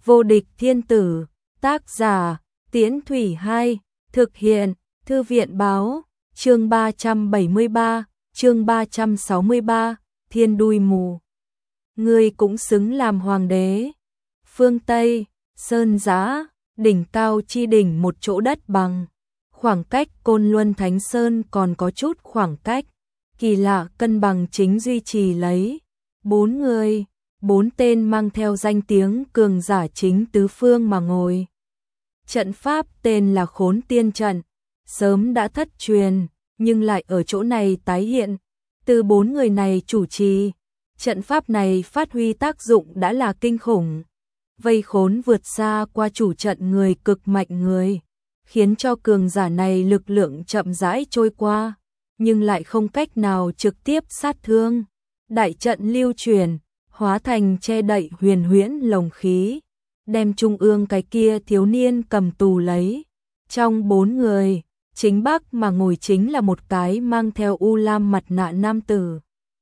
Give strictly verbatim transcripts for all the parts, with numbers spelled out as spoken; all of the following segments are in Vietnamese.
Vô địch thiên tử, tác giả, Tiễn Thủy Hai, thực hiện, Thư viện báo, chương ba trăm bảy mươi ba, chương ba trăm sáu mươi ba, thiên đuôi mù. Ngươi cũng xứng làm hoàng đế. Phương Tây, Sơn Giã, đỉnh cao chi đỉnh một chỗ đất bằng. Khoảng cách Côn Luân Thánh Sơn còn có chút khoảng cách. Kỳ lạ cân bằng chính duy trì lấy. Bốn người, bốn tên mang theo danh tiếng cường giả chính tứ phương mà ngồi. Trận pháp tên là Khốn Tiên Trận, sớm đã thất truyền, nhưng lại ở chỗ này tái hiện. Từ bốn người này chủ trì, trận pháp này phát huy tác dụng đã là kinh khủng. Vây khốn vượt xa qua chủ trận người cực mạnh người, khiến cho cường giả này lực lượng chậm rãi trôi qua, nhưng lại không cách nào trực tiếp sát thương. Đại trận lưu truyền, hóa thành che đậy huyền huyễn lồng khí, đem trung ương cái kia thiếu niên cầm tù lấy. Trong bốn người, chính bắc mà ngồi chính là một cái mang theo u lam mặt nạ nam tử.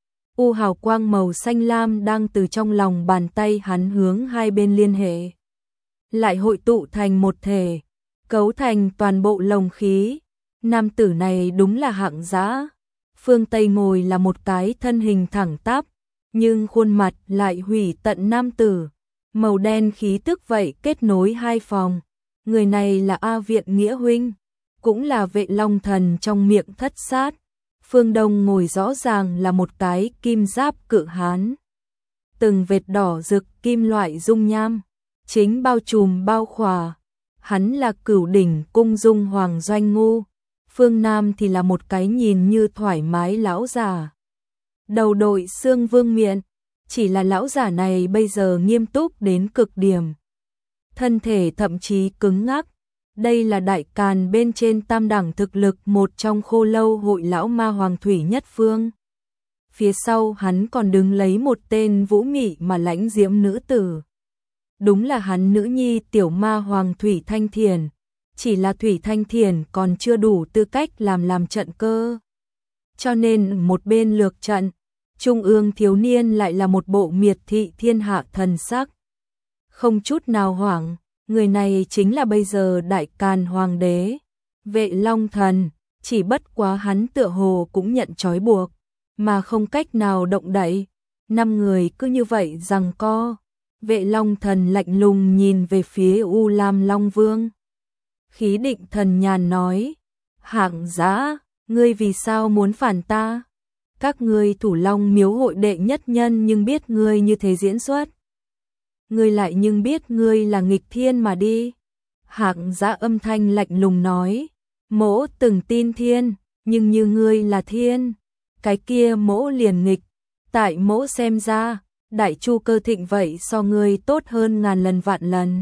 U hào quang màu xanh lam đang từ trong lòng bàn tay hắn hướng hai bên liên hệ, lại hội tụ thành một thể, cấu thành toàn bộ lồng khí. Nam tử này đúng là Hạng Giã. Phương Tây ngồi là một cái thân hình thẳng tắp, nhưng khuôn mặt lại hủy tận nam tử. Màu đen khí tức vậy kết nối hai phòng. Người này là A Viện Nghĩa huynh, cũng là Vệ Long Thần trong miệng thất sát. Phương Đông ngồi rõ ràng là một cái kim giáp cự hán. Từng vệt đỏ rực kim loại dung nham, chính bao trùm bao khỏa. Hắn là Cửu Đỉnh Cung Dung Hoàng Doanh Ngu. Phương Nam thì là một cái nhìn như thoải mái lão già. Đầu đội xương vương miện, chỉ là lão giả này bây giờ nghiêm túc đến cực điểm. Thân thể thậm chí cứng ngắc. Đây là đại càn bên trên tam đẳng thực lực một trong Khô Lâu hội lão ma Hoàng Thủy Nhất Phương. Phía sau hắn còn đứng lấy một tên vũ mị mà lãnh diễm nữ tử. Đúng là hắn nữ nhi tiểu ma Hoàng Thủy Thanh Thiền. Chỉ là Thủy Thanh Thiền còn chưa đủ tư cách làm làm trận cơ. Cho nên một bên lược trận, trung ương thiếu niên lại là một bộ miệt thị thiên hạ thần sắc. Không chút nào hoảng, người này chính là bây giờ đại càn hoàng đế, Vệ Long Thần. Chỉ bất quá hắn tựa hồ cũng nhận trói buộc, mà không cách nào động đậy. Năm người cứ như vậy giằng co. Vệ Long Thần lạnh lùng nhìn về phía U Lam Long Vương. Khí định thần nhàn nói, Hạng Giã, ngươi vì sao muốn phản ta? Các ngươi Thủ Long miếu hội đệ nhất nhân nhưng biết ngươi như thế diễn xuất. Ngươi lại nhưng biết ngươi là nghịch thiên mà đi. Hạng Giã âm thanh lạnh lùng nói, mỗ từng tin thiên, nhưng như ngươi là thiên, cái kia mỗ liền nghịch. Tại mỗ xem ra, Đại Chu Cơ Thịnh vậy so ngươi tốt hơn ngàn lần vạn lần.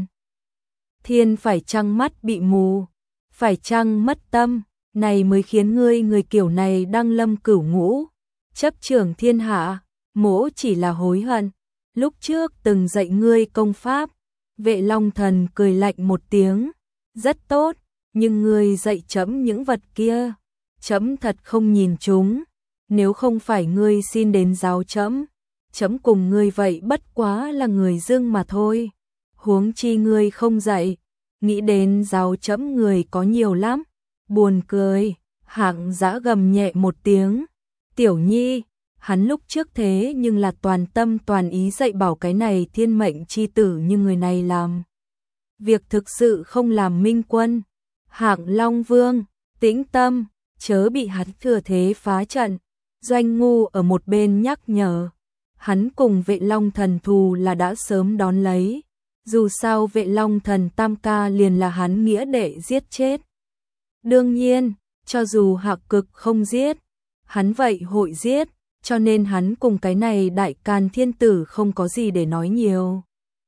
Thiên phải chăng mắt bị mù, phải chăng mất tâm, này mới khiến ngươi người kiểu này đăng lâm cửu ngũ, chấp trưởng thiên hạ. Mỗ chỉ là hối hận, lúc trước từng dạy ngươi công pháp. Vệ Long Thần cười lạnh một tiếng, rất tốt, nhưng ngươi dạy trẫm những vật kia, trẫm thật không nhìn chúng. Nếu không phải ngươi xin đến giáo trẫm, trẫm cùng ngươi vậy bất quá là người dưng mà thôi. Huống chi ngươi không dạy, nghĩ đến giáo trẫm người có nhiều lắm. Buồn cười. Hạng Giã gầm nhẹ một tiếng, Tiểu Nhi. Hắn lúc trước thế nhưng là toàn tâm toàn ý dạy bảo cái này thiên mệnh chi tử, như người này làm việc thực sự không làm minh quân. Hạng Long Vương, tĩnh tâm, chớ bị hắn thừa thế phá trận. Doanh Ngu ở một bên nhắc nhở, hắn cùng Vệ Long Thần thù là đã sớm đón lấy. Dù sao Vệ Long Thần tam ca liền là hắn nghĩa đệ giết chết. Đương nhiên, cho dù Hạc Cực không giết, hắn vậy hội giết, cho nên hắn cùng cái này đại càn thiên tử không có gì để nói nhiều.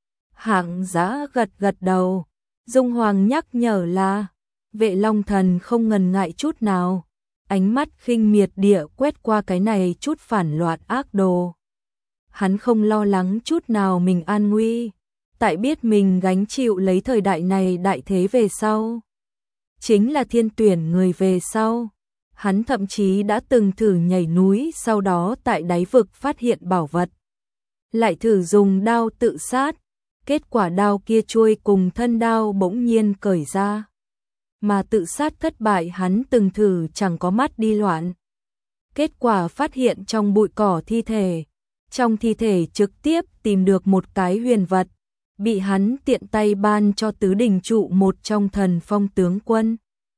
Hạng Giã gật gật đầu. Dung Hoàng nhắc nhở là, Vệ Long Thần không ngần ngại chút nào, ánh mắt khinh miệt địa quét qua cái này chút phản loạn ác đồ. Hắn không lo lắng chút nào mình an nguy, tại biết mình gánh chịu lấy thời đại này đại thế về sau, chính là thiên tuyển người về sau. Hắn thậm chí đã từng thử nhảy núi, sau đó tại đáy vực phát hiện bảo vật, lại thử dùng đao tự sát. Kết quả đao kia chuôi cùng thân đao bỗng nhiên cởi ra. Mà tự sát thất bại hắn từng thử chẳng có mắt đi loạn. Kết quả phát hiện trong bụi cỏ thi thể. Trong thi thể trực tiếp tìm được một cái huyền vật. Bị hắn tiện tay ban cho tứ đình trụ một trong thần phong tướng quân.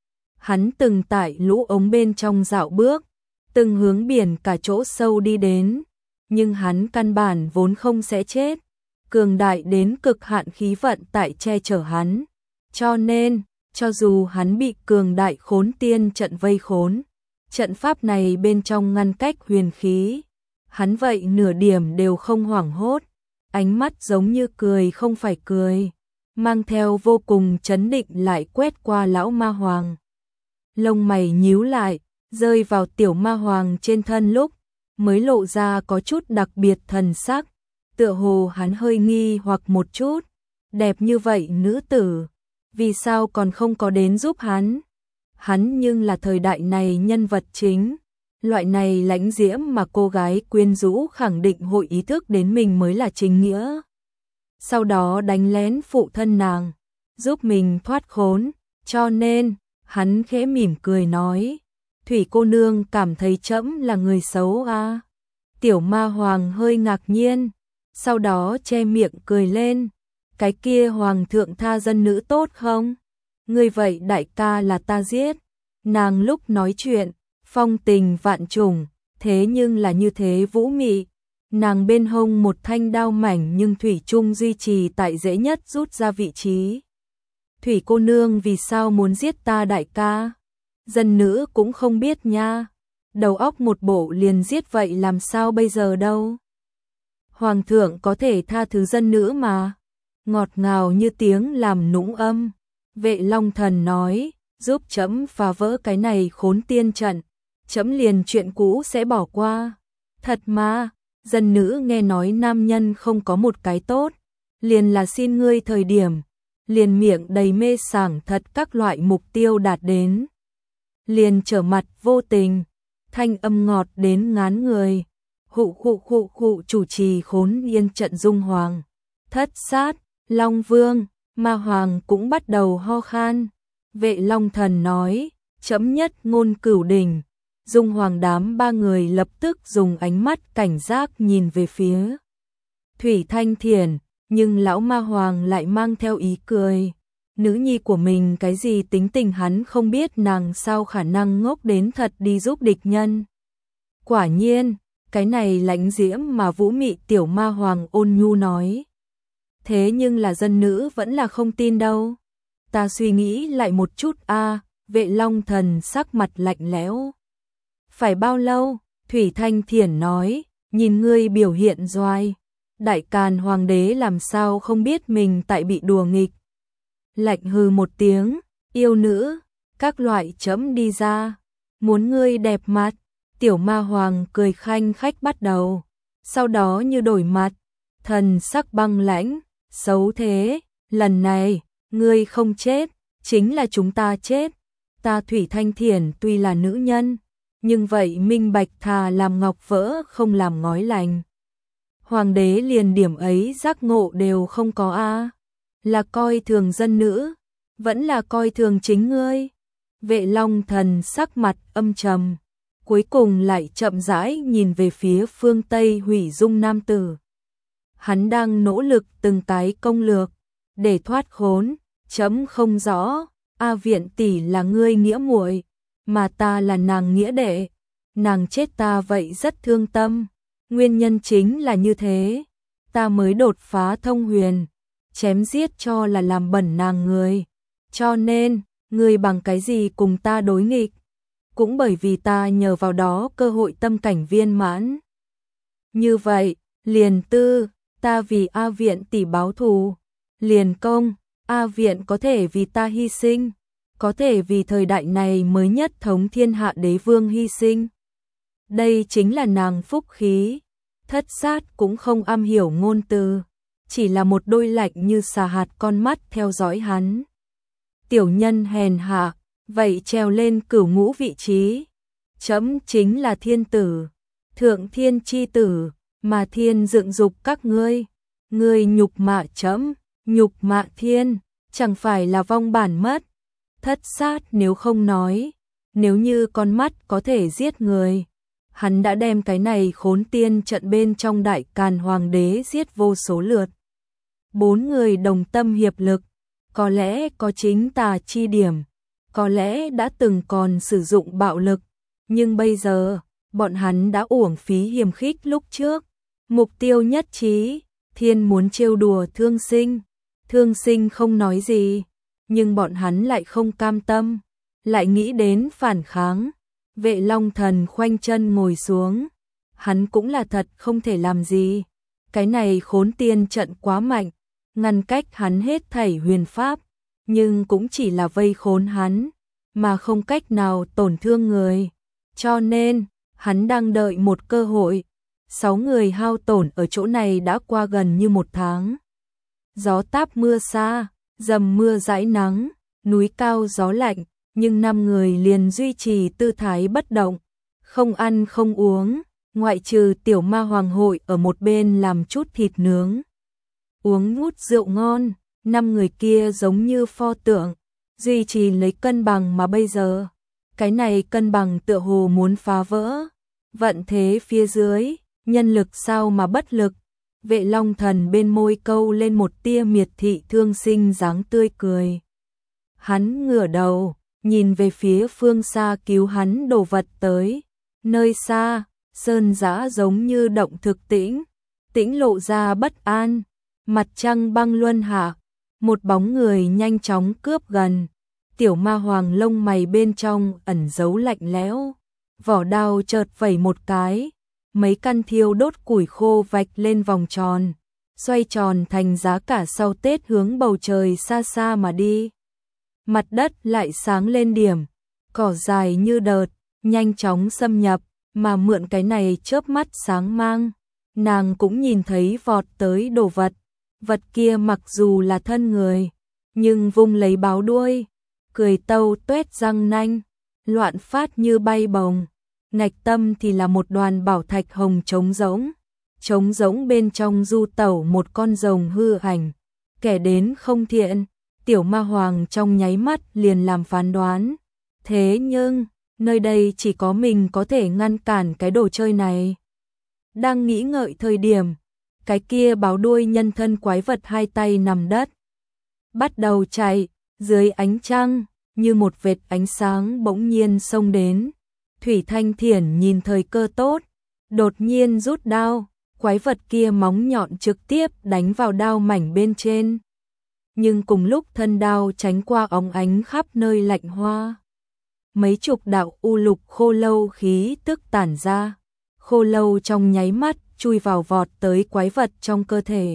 Hắn từng tại lũ ống bên trong dạo bước. Từng hướng biển cả chỗ sâu đi đến. Nhưng hắn căn bản vốn không sẽ chết. Cường đại đến cực hạn khí vận tại che chở hắn. Cho nên, cho dù hắn bị cường đại khốn tiên trận vây khốn, trận pháp này bên trong ngăn cách huyền khí, hắn vậy nửa điểm đều không hoảng hốt, ánh mắt giống như cười không phải cười, mang theo vô cùng chấn định lại quét qua lão ma hoàng. Lông mày nhíu lại, rơi vào tiểu ma hoàng trên thân lúc, mới lộ ra có chút đặc biệt thần sắc, tựa hồ hắn hơi nghi hoặc một chút, đẹp như vậy nữ tử, vì sao còn không có đến giúp hắn? Hắn nhưng là thời đại này nhân vật chính, loại này lãnh diễm mà cô gái quyến rũ khẳng định hội ý thức đến mình mới là chính nghĩa. Sau đó đánh lén phụ thân nàng, giúp mình thoát khốn, cho nên, hắn khẽ mỉm cười nói, Thủy cô nương cảm thấy trẫm là người xấu à? Tiểu ma hoàng hơi ngạc nhiên, sau đó che miệng cười lên. Cái kia hoàng thượng tha dân nữ tốt không? Ngươi vậy đại ca là ta giết. Nàng lúc nói chuyện, phong tình vạn trùng, thế nhưng là như thế vũ mị. Nàng bên hông một thanh đao mảnh nhưng thủy chung duy trì tại dễ nhất rút ra vị trí. Thủy cô nương vì sao muốn giết ta đại ca? Dân nữ cũng không biết nha. Đầu óc một bộ liền giết vậy làm sao bây giờ đâu? Hoàng thượng có thể tha thứ dân nữ mà. Ngọt ngào như tiếng làm nũng âm. Vệ Long Thần nói, giúp trẫm phá vỡ cái này khốn tiên trận, trẫm liền chuyện cũ sẽ bỏ qua. Thật mà, dân nữ nghe nói nam nhân không có một cái tốt, liền là xin ngươi thời điểm, liền miệng đầy mê sảng thật các loại mục tiêu đạt đến. Liền trở mặt vô tình, thanh âm ngọt đến ngán người, hụ hụ hụ hụ chủ trì khốn yên trận dung hoàng. Thất sát, Long Vương, Ma Hoàng cũng bắt đầu ho khan. Vệ Long Thần nói, chấm nhất ngôn cửu đỉnh. Dung Hoàng đám ba người lập tức dùng ánh mắt cảnh giác nhìn về phía Thủy Thanh Thiển, nhưng lão Ma Hoàng lại mang theo ý cười. Nữ nhi của mình cái gì tính tình hắn không biết, nàng sao khả năng ngốc đến thật đi giúp địch nhân. Quả nhiên, cái này lãnh diễm mà vũ mị tiểu Ma Hoàng ôn nhu nói. Thế nhưng là dân nữ vẫn là không tin đâu. Ta suy nghĩ lại một chút a. À, Vệ Long Thần sắc mặt lạnh lẽo. Phải bao lâu? Thủy Thanh Thiển nói, nhìn ngươi biểu hiện doai. Đại Càn Hoàng đế làm sao không biết mình tại bị đùa nghịch. Lạnh hừ một tiếng, yêu nữ, các loại chấm đi ra. Muốn ngươi đẹp mặt. Tiểu Ma Hoàng cười khanh khách bắt đầu. Sau đó như đổi mặt, thần sắc băng lãnh. Xấu thế, lần này, ngươi không chết, chính là chúng ta chết. Ta Thủy Thanh Thiển tuy là nữ nhân, nhưng vậy minh bạch thà làm ngọc vỡ không làm ngói lành. Hoàng đế liền điểm ấy giác ngộ đều không có a. Là coi thường dân nữ, vẫn là coi thường chính ngươi. Vệ Long Thần sắc mặt âm trầm, cuối cùng lại chậm rãi nhìn về phía phương Tây hủy dung nam tử. Hắn đang nỗ lực từng cái công lược để thoát khốn, chấm không rõ, A Viện tỷ là ngươi nghĩa muội, mà ta là nàng nghĩa đệ, nàng chết ta vậy rất thương tâm, nguyên nhân chính là như thế, ta mới đột phá thông huyền, chém giết cho là làm bẩn nàng người, cho nên, ngươi bằng cái gì cùng ta đối nghịch, cũng bởi vì ta nhờ vào đó cơ hội tâm cảnh viên mãn. Như vậy, liền tư, ta vì A Viện tỷ báo thù, liền công, A Viện có thể vì ta hy sinh, có thể vì thời đại này mới nhất thống thiên hạ đế vương hy sinh. Đây chính là nàng phúc khí, thất sát cũng không am hiểu ngôn từ, chỉ là một đôi lạnh như xà hạt con mắt theo dõi hắn. Tiểu nhân hèn hạ, vậy trèo lên cửu ngũ vị trí, chấm chính là thiên tử, thượng thiên chi tử, mà thiên dựng dục các ngươi. Ngươi nhục mạ trẫm, nhục mạ thiên, chẳng phải là vong bản mất. Thất sát nếu không nói, nếu như con mắt có thể giết người, hắn đã đem cái này khốn tiên trận bên trong Đại Càn Hoàng đế giết vô số lượt. Bốn người đồng tâm hiệp lực, có lẽ có chính tà chi điểm, có lẽ đã từng còn sử dụng bạo lực, nhưng bây giờ, bọn hắn đã uổng phí hiềm khích lúc trước. Mục tiêu nhất trí, thiên muốn trêu đùa thương sinh, thương sinh không nói gì, nhưng bọn hắn lại không cam tâm, lại nghĩ đến phản kháng. Vệ Long Thần khoanh chân ngồi xuống, hắn cũng là thật không thể làm gì, cái này khốn tiên trận quá mạnh, ngăn cách hắn hết thảy huyền pháp, nhưng cũng chỉ là vây khốn hắn, mà không cách nào tổn thương người, cho nên, hắn đang đợi một cơ hội. Sáu người hao tổn ở chỗ này đã qua gần như một tháng. Gió táp mưa xa, dầm mưa dãi nắng, núi cao gió lạnh, nhưng năm người liền duy trì tư thái bất động, không ăn không uống, ngoại trừ tiểu ma hoàng hội ở một bên làm chút thịt nướng. Uống ngút rượu ngon, năm người kia giống như pho tượng, duy trì lấy cân bằng mà bây giờ. Cái này cân bằng tựa hồ muốn phá vỡ, vận thế phía dưới. Nhân lực sao mà bất lực. Vệ Long Thần bên môi câu lên một tia miệt thị thương sinh dáng tươi cười. Hắn ngửa đầu, nhìn về phía phương xa cứu hắn đồ vật tới. Nơi xa, sơn giã giống như động thực tĩnh, tĩnh lộ ra bất an. Mặt trăng băng luân hạ, một bóng người nhanh chóng cướp gần. Tiểu ma hoàng lông mày bên trong ẩn giấu lạnh lẽo, vỏ đao chợt vẩy một cái. Mấy căn thiêu đốt củi khô vạch lên vòng tròn, xoay tròn thành giá cả sau Tết hướng bầu trời xa xa mà đi. Mặt đất lại sáng lên điểm, cỏ dài như đợt, nhanh chóng xâm nhập, mà mượn cái này chớp mắt sáng mang. Nàng cũng nhìn thấy vọt tới đồ vật, vật kia mặc dù là thân người, nhưng vung lấy báo đuôi, cười tâu tuét răng nanh, loạn phát như bay bồng. Ngạch tâm thì là một đoàn bảo thạch hồng trống rỗng, trống rỗng bên trong du tẩu một con rồng hư ảnh, kẻ đến không thiện, tiểu ma hoàng trong nháy mắt liền làm phán đoán. Thế nhưng, nơi đây chỉ có mình có thể ngăn cản cái đồ chơi này. Đang nghĩ ngợi thời điểm, cái kia báo đuôi nhân thân quái vật hai tay nằm đất, bắt đầu chạy, dưới ánh trăng, như một vệt ánh sáng bỗng nhiên xông đến. Thủy Thanh Thiển nhìn thời cơ tốt, đột nhiên rút đao, quái vật kia móng nhọn trực tiếp đánh vào đao mảnh bên trên. Nhưng cùng lúc thân đao tránh qua óng ánh khắp nơi lạnh hoa. Mấy chục đạo u lục khô lâu khí tức tản ra, khô lâu trong nháy mắt chui vào vọt tới quái vật trong cơ thể.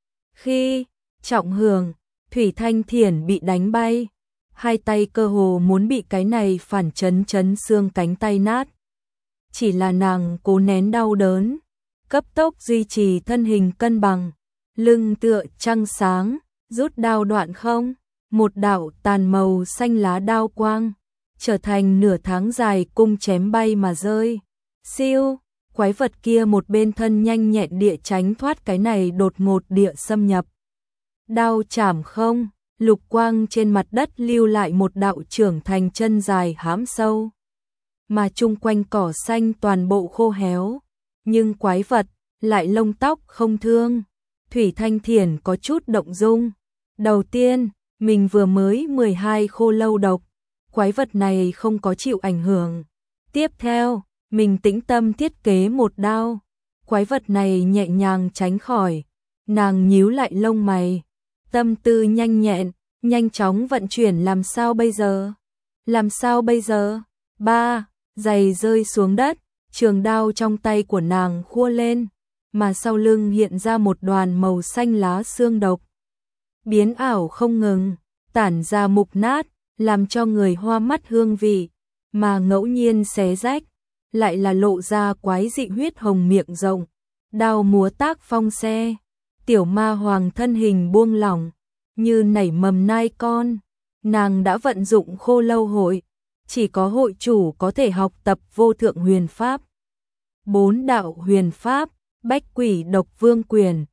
Khi trọng hưởng, Thủy Thanh Thiển bị đánh bay. Hai tay cơ hồ muốn bị cái này phản chấn chấn xương cánh tay nát. Chỉ là nàng cố nén đau đớn, cấp tốc duy trì thân hình cân bằng, lưng tựa trăng sáng, rút đao đoạn không, một đạo tàn màu xanh lá đao quang, trở thành nửa tháng dài cung chém bay mà rơi. Siêu, quái vật kia một bên thân nhanh nhẹn địa tránh thoát cái này đột ngột địa xâm nhập. Đao chảm không. Lục quang trên mặt đất lưu lại một đạo trưởng thành chân dài hãm sâu, mà chung quanh cỏ xanh toàn bộ khô héo, nhưng quái vật lại lông tóc không thương. Thủy Thanh Thiển có chút động dung. Đầu tiên, mình vừa mới mười hai khô lâu độc, quái vật này không có chịu ảnh hưởng. Tiếp theo, mình tĩnh tâm thiết kế một đao, quái vật này nhẹ nhàng tránh khỏi. Nàng nhíu lại lông mày, tâm tư nhanh nhẹn, nhanh chóng vận chuyển làm sao bây giờ? Làm sao bây giờ? Ba, giày rơi xuống đất, trường đao trong tay của nàng khua lên, mà sau lưng hiện ra một đoàn màu xanh lá xương độc. Biến ảo không ngừng, tản ra mục nát, làm cho người hoa mắt hương vị, mà ngẫu nhiên xé rách, lại là lộ ra quái dị huyết hồng miệng rộng, đao múa tác phong xe. Tiểu ma hoàng thân hình buông lỏng, như nảy mầm nai con, nàng đã vận dụng khô lâu hội, chỉ có hội chủ có thể học tập vô thượng huyền pháp. Bốn đạo huyền pháp, bách quỷ độc vương quyền,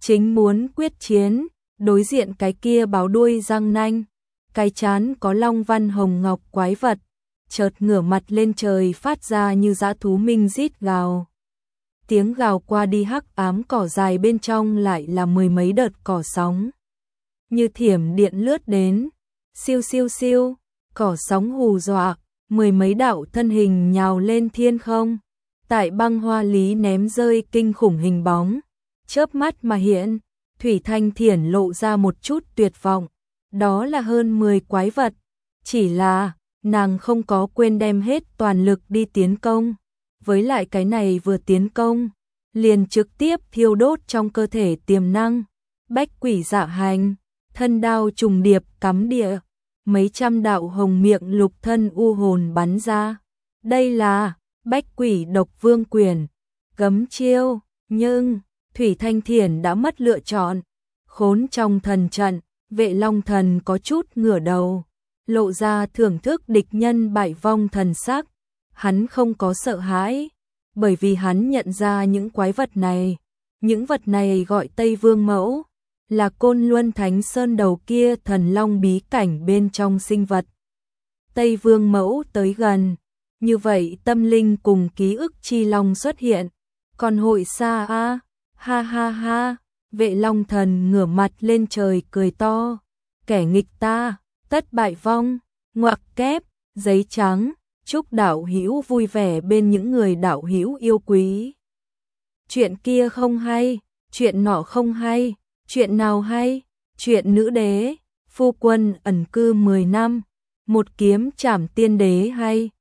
chính muốn quyết chiến, đối diện cái kia báo đuôi răng nanh, cái chán có long văn hồng ngọc quái vật, chợt ngửa mặt lên trời phát ra như dã thú minh rít gào. Tiếng gào qua đi hắc ám cỏ dài bên trong lại là mười mấy đợt cỏ sóng. Như thiểm điện lướt đến, siêu siêu siêu, cỏ sóng hù dọa, mười mấy đạo thân hình nhào lên thiên không. Tại băng hoa lý ném rơi kinh khủng hình bóng, chớp mắt mà hiện, Thủy Thanh Thiển lộ ra một chút tuyệt vọng. Đó là hơn mười quái vật, chỉ là nàng không có quên đem hết toàn lực đi tiến công. Với lại cái này vừa tiến công, liền trực tiếp thiêu đốt trong cơ thể tiềm năng. Bách quỷ dạ hành, thân đao trùng điệp cắm địa, mấy trăm đạo hồng miệng lục thân u hồn bắn ra. Đây là Bách quỷ độc vương quyền, gấm chiêu, nhưng Thủy Thanh Thiển đã mất lựa chọn. Khốn trong thần trận, Vệ Long Thần có chút ngửa đầu, lộ ra thưởng thức địch nhân bại vong thần sắc. Hắn không có sợ hãi, bởi vì hắn nhận ra những quái vật này, những vật này gọi Tây Vương Mẫu, là Côn Luân Thánh Sơn đầu kia thần long bí cảnh bên trong sinh vật. Tây Vương Mẫu tới gần, như vậy tâm linh cùng ký ức chi long xuất hiện, còn hội xa a, ha ha ha, Vệ Long Thần ngửa mặt lên trời cười to, kẻ nghịch ta, tất bại vong, ngoặc kép, giấy trắng, chúc đạo hữu vui vẻ bên những người đạo hữu yêu quý. Chuyện kia không hay, chuyện nọ không hay, chuyện nào hay, chuyện nữ đế, phu quân ẩn cư mười năm, một kiếm trảm tiên đế hay.